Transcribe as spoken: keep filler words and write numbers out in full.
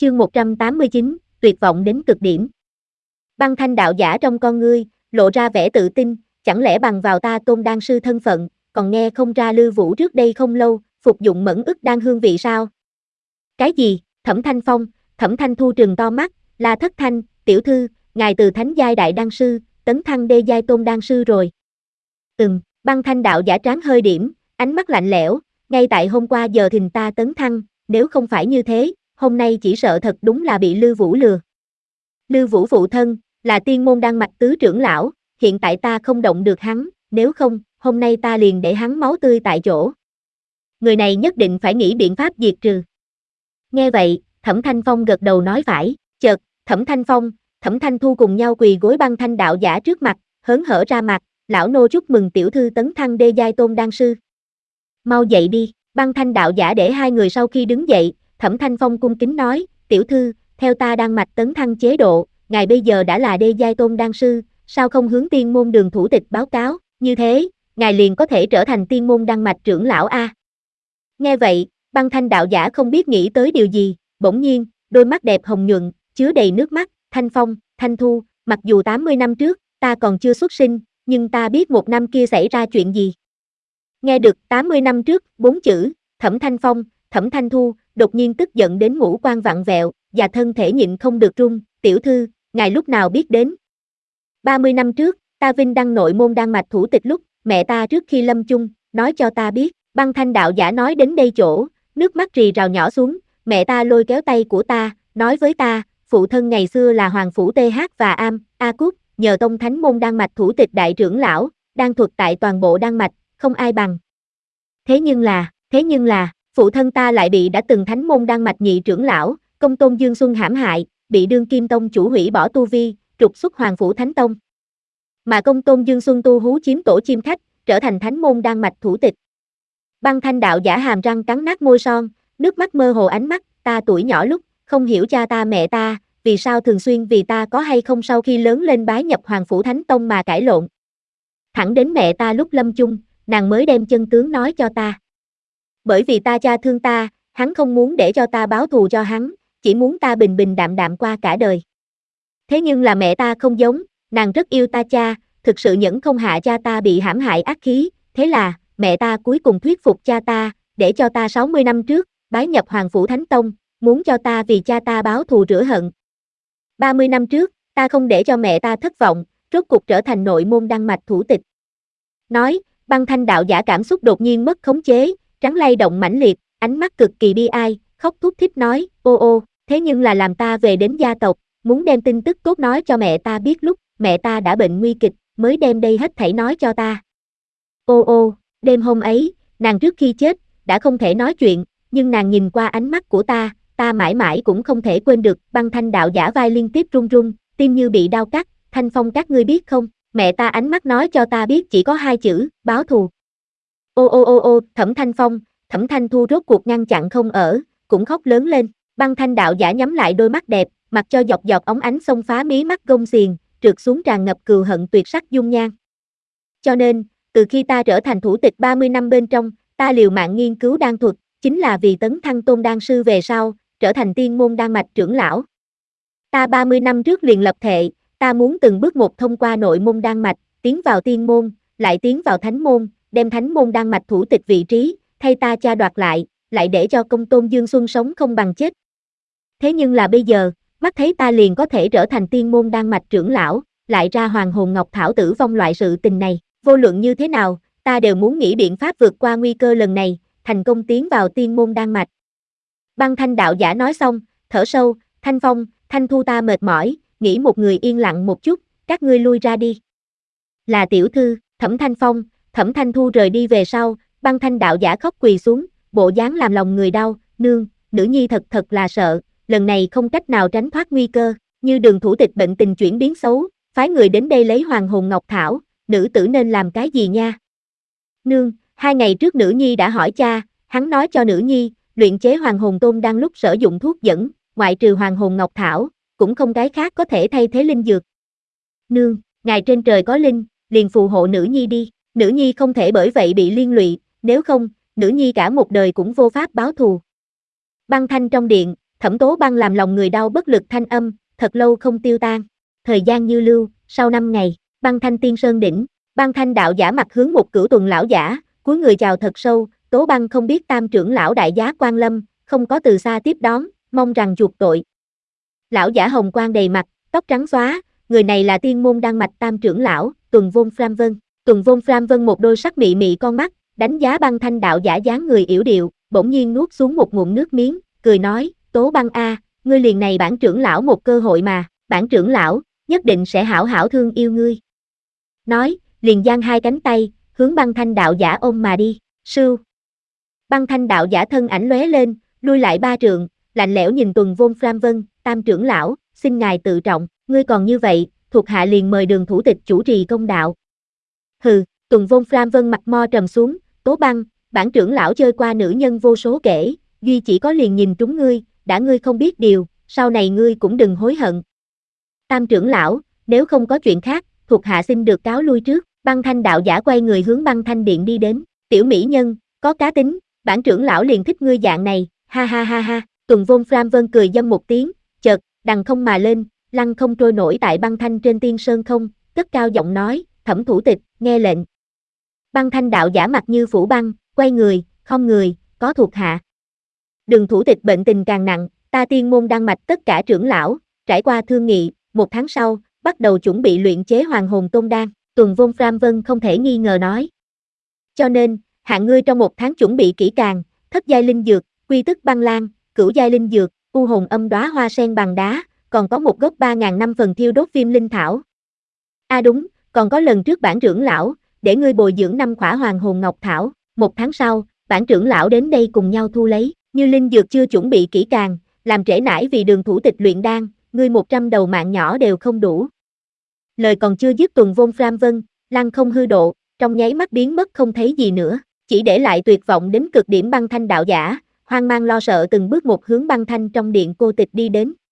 Chương một trăm tám mươi chín, tuyệt vọng đến cực điểm. Băng Thanh đạo giả trong con ngươi, lộ ra vẻ tự tin, chẳng lẽ bằng vào ta Tôn đan sư thân phận, còn nghe không ra Lư Vũ trước đây không lâu, phục dụng mẫn ức đan hương vị sao? Cái gì? Thẩm Thanh Phong, Thẩm Thanh Thu trừng to mắt, La Thất Thanh, tiểu thư, ngài từ thánh giai đại đan sư, tấn thăng đê giai tôn đan sư rồi. Ừm, Băng Thanh đạo giả trán hơi điểm, ánh mắt lạnh lẽo, ngay tại hôm qua giờ thìn ta tấn thăng, nếu không phải như thế, hôm nay chỉ sợ thật đúng là bị Lư Vũ lừa. Lư Vũ phụ thân, là tiên môn đan mạch tứ trưởng lão, hiện tại ta không động được hắn, nếu không, hôm nay ta liền để hắn máu tươi tại chỗ. Người này nhất định phải nghĩ biện pháp diệt trừ. Nghe vậy, Thẩm Thanh Phong gật đầu nói phải, chợt, Thẩm Thanh Phong, Thẩm Thanh Thu cùng nhau quỳ gối Băng Thanh đạo giả trước mặt, hớn hở ra mặt, lão nô chúc mừng tiểu thư tấn thăng đê giai tôn đan sư. Mau dậy đi, Băng Thanh đạo giả để hai người sau khi đứng dậy, Thẩm Thanh Phong cung kính nói, tiểu thư, theo ta đan mạch tấn thăng chế độ, ngài bây giờ đã là đê giai tôn đan sư, sao không hướng tiên môn Đường thủ tịch báo cáo, như thế, ngài liền có thể trở thành tiên môn đan mạch trưởng lão a. Nghe vậy, Băng Thanh đạo giả không biết nghĩ tới điều gì, bỗng nhiên, đôi mắt đẹp hồng nhuận, chứa đầy nước mắt, Thanh Phong, Thanh Thu, mặc dù tám mươi năm trước, ta còn chưa xuất sinh, nhưng ta biết một năm kia xảy ra chuyện gì. Nghe được tám mươi năm trước, bốn chữ, Thẩm Thanh Phong, Thẩm Thanh Thu, đột nhiên tức giận đến ngũ quan vặn vẹo, và thân thể nhịn không được run, tiểu thư, ngài lúc nào biết đến. ba mươi năm trước, ta vinh đăng nội môn đan mạch thủ tịch lúc, mẹ ta trước khi lâm chung, nói cho ta biết, Băng Thanh đạo giả nói đến đây chỗ, nước mắt rì rào nhỏ xuống, mẹ ta lôi kéo tay của ta, nói với ta, phụ thân ngày xưa là Hoàng Phủ tê hát và Am, A Cút, nhờ tông thánh môn đan mạch thủ tịch đại trưởng lão, đan thuật tại toàn bộ đan mạch, không ai bằng. Thế nhưng là, thế nhưng là, phụ thân ta lại bị đã từng thánh môn đan mạch nhị trưởng lão, Công Tôn Dương Xuân hãm hại, bị đương kim tông chủ hủy bỏ tu vi, trục xuất Hoàng Phủ Thánh Tông. Mà Công Tôn Dương Xuân tu hú chiếm tổ chim khách, trở thành thánh môn đan mạch thủ tịch. Băng Thanh đạo giả hàm răng cắn nát môi son, nước mắt mơ hồ ánh mắt, ta tuổi nhỏ lúc, không hiểu cha ta mẹ ta, vì sao thường xuyên vì ta có hay không sau khi lớn lên bái nhập Hoàng Phủ Thánh Tông mà cãi lộn. Thẳng đến mẹ ta lúc lâm chung, nàng mới đem chân tướng nói cho ta. Bởi vì ta cha thương ta, hắn không muốn để cho ta báo thù cho hắn, chỉ muốn ta bình bình đạm đạm qua cả đời. Thế nhưng là mẹ ta không giống, nàng rất yêu ta cha, thực sự nhẫn không hạ cha ta bị hãm hại ác khí, thế là, mẹ ta cuối cùng thuyết phục cha ta, để cho ta sáu mươi năm trước, bái nhập Hoàng Phủ Thánh Tông, muốn cho ta vì cha ta báo thù rửa hận. ba mươi năm trước, ta không để cho mẹ ta thất vọng, rốt cuộc trở thành nội môn đan mạch thủ tịch. Nói, Băng Thanh đạo giả cảm xúc đột nhiên mất khống chế, trắng lay động mãnh liệt, ánh mắt cực kỳ bi ai, khóc thút thít nói, ô ô, thế nhưng là làm ta về đến gia tộc, muốn đem tin tức tốt nói cho mẹ ta biết lúc, mẹ ta đã bệnh nguy kịch, mới đem đây hết thảy nói cho ta. Ô ô, đêm hôm ấy, nàng trước khi chết, đã không thể nói chuyện, nhưng nàng nhìn qua ánh mắt của ta, ta mãi mãi cũng không thể quên được, Băng Thanh đạo giả vai liên tiếp run run, tim như bị đau cắt, Thanh Phong các ngươi biết không, mẹ ta ánh mắt nói cho ta biết chỉ có hai chữ, báo thù. Ô ô ô ô, Thẩm Thanh Phong, Thẩm Thanh Thu rốt cuộc ngăn chặn không ở, cũng khóc lớn lên, Băng Thanh đạo giả nhắm lại đôi mắt đẹp, mặc cho giọt giọt óng ánh xông phá mí mắt gông xiềng, trượt xuống tràn ngập cừu hận tuyệt sắc dung nhan. Cho nên, từ khi ta trở thành thủ tịch ba mươi năm bên trong, ta liều mạng nghiên cứu đan thuật, chính là vì tấn thăng tôn đan sư về sau, trở thành tiên môn đan mạch trưởng lão. Ta ba mươi năm trước liền lập thệ, ta muốn từng bước một thông qua nội môn đan mạch, tiến vào tiên môn, lại tiến vào thánh môn, đem thánh môn đan mạch thủ tịch vị trí, thay ta cha đoạt lại, lại để cho Công Tôn Dương Xuân sống không bằng chết. Thế nhưng là bây giờ, mắt thấy ta liền có thể trở thành tiên môn đan mạch trưởng lão, lại ra hoàng hồn ngọc thảo tử vong loại sự tình này, vô luận như thế nào, ta đều muốn nghĩ biện pháp vượt qua nguy cơ lần này, thành công tiến vào tiên môn đan mạch. Băng Thanh đạo giả nói xong, thở sâu, Thanh Phong, Thanh Thu ta mệt mỏi, nghĩ một người yên lặng một chút, các ngươi lui ra đi. Là tiểu thư, Thẩm Thanh Phong, Thẩm Thanh Thu rời đi về sau, Băng Thanh đạo giả khóc quỳ xuống, bộ dáng làm lòng người đau, nương, nữ nhi thật thật là sợ, lần này không cách nào tránh thoát nguy cơ, như Đường thủ tịch bệnh tình chuyển biến xấu, phái người đến đây lấy hoàng hồn ngọc thảo, nữ tử nên làm cái gì nha? Nương, hai ngày trước nữ nhi đã hỏi cha, hắn nói cho nữ nhi, luyện chế hoàng hồn tôn đang lúc sử dụng thuốc dẫn, ngoại trừ hoàng hồn ngọc thảo, cũng không cái khác có thể thay thế linh dược. Nương, ngài trên trời có linh, liền phù hộ nữ nhi đi, nữ nhi không thể bởi vậy bị liên lụy, nếu không, nữ nhi cả một đời cũng vô pháp báo thù. Băng Thanh trong điện, Thẩm Tố Băng làm lòng người đau bất lực thanh âm, thật lâu không tiêu tan. Thời gian như lưu, sau năm ngày, Băng Thanh Tiên Sơn đỉnh, Băng Thanh đạo giả mặt hướng một Cửu Tuần lão giả, cúi người chào thật sâu, Tố Băng không biết Tam trưởng lão đại giá quan lâm, không có từ xa tiếp đón, mong rằng chuộc tội. Lão giả hồng quang đầy mặt, tóc trắng xóa, người này là Tiên môn đan mạch Tam trưởng lão, Tuần Vôn Phram Vân. Tuần Vôn Phram Vân một đôi sắc mị mị con mắt, đánh giá Băng Thanh đạo giả dáng người yểu điệu, bỗng nhiên nuốt xuống một ngụm nước miếng, cười nói, Tố Băng a, ngươi liền này bản trưởng lão một cơ hội mà, bản trưởng lão, nhất định sẽ hảo hảo thương yêu ngươi. Nói, liền giang hai cánh tay, hướng Băng Thanh đạo giả ôm mà đi, sưu. Băng Thanh đạo giả thân ảnh lóe lên, lui lại ba trượng, lạnh lẽo nhìn Tuần Vôn Phram Vân, Tam trưởng lão, xin ngài tự trọng, ngươi còn như vậy, thuộc hạ liền mời Đường thủ tịch chủ trì công đạo. Hừ, Tuần Vôn Phram Vân mặt mo trầm xuống, Tố Băng, bản trưởng lão chơi qua nữ nhân vô số kể, duy chỉ có liền nhìn trúng ngươi, đã ngươi không biết điều, sau này ngươi cũng đừng hối hận. Tam trưởng lão, nếu không có chuyện khác, thuộc hạ xin được cáo lui trước. Băng Thanh đạo giả quay người hướng Băng Thanh điện đi đến, tiểu mỹ nhân, có cá tính, bản trưởng lão liền thích ngươi dạng này, ha ha ha ha. Tuần Vôn Phram Vân cười dâm một tiếng, chợt, đằng không mà lên, lăng không trôi nổi tại Băng Thanh trên tiên sơn không, cất cao giọng nói, Thẩm thủ tịch, nghe lệnh. Băng Thanh đạo giả mặt như phủ băng, quay người, không người, có thuộc hạ. Đường thủ tịch bệnh tình càng nặng, ta Tiên môn đan mạch tất cả trưởng lão, trải qua thương nghị, một tháng sau, bắt đầu chuẩn bị luyện chế Hoàng Hồn Tôn đan. Tuần Vôn Phram Vân không thể nghi ngờ nói. Cho nên, hạng ngươi trong một tháng chuẩn bị kỹ càng, thất giai linh dược, quy tức băng lan, cửu giai linh dược, u hồn âm đóa hoa sen bằng đá, còn có một gốc ba ngàn năm phần thiêu đốt viêm linh thảo. À đúng, còn có lần trước bản trưởng lão, để ngươi bồi dưỡng năm khỏa hoàng hồn ngọc thảo, một tháng sau, bản trưởng lão đến đây cùng nhau thu lấy, như linh dược chưa chuẩn bị kỹ càng, làm trễ nải vì Đường thủ tịch luyện đan, ngươi một trăm đầu mạng nhỏ đều không đủ. Lời còn chưa dứt, Tuần Vôn Phram Vân, lăng không hư độ, trong nháy mắt biến mất không thấy gì nữa, chỉ để lại tuyệt vọng đến cực điểm Băng Thanh đạo giả, hoang mang lo sợ từng bước một hướng Băng Thanh trong điện cô tịch đi đến.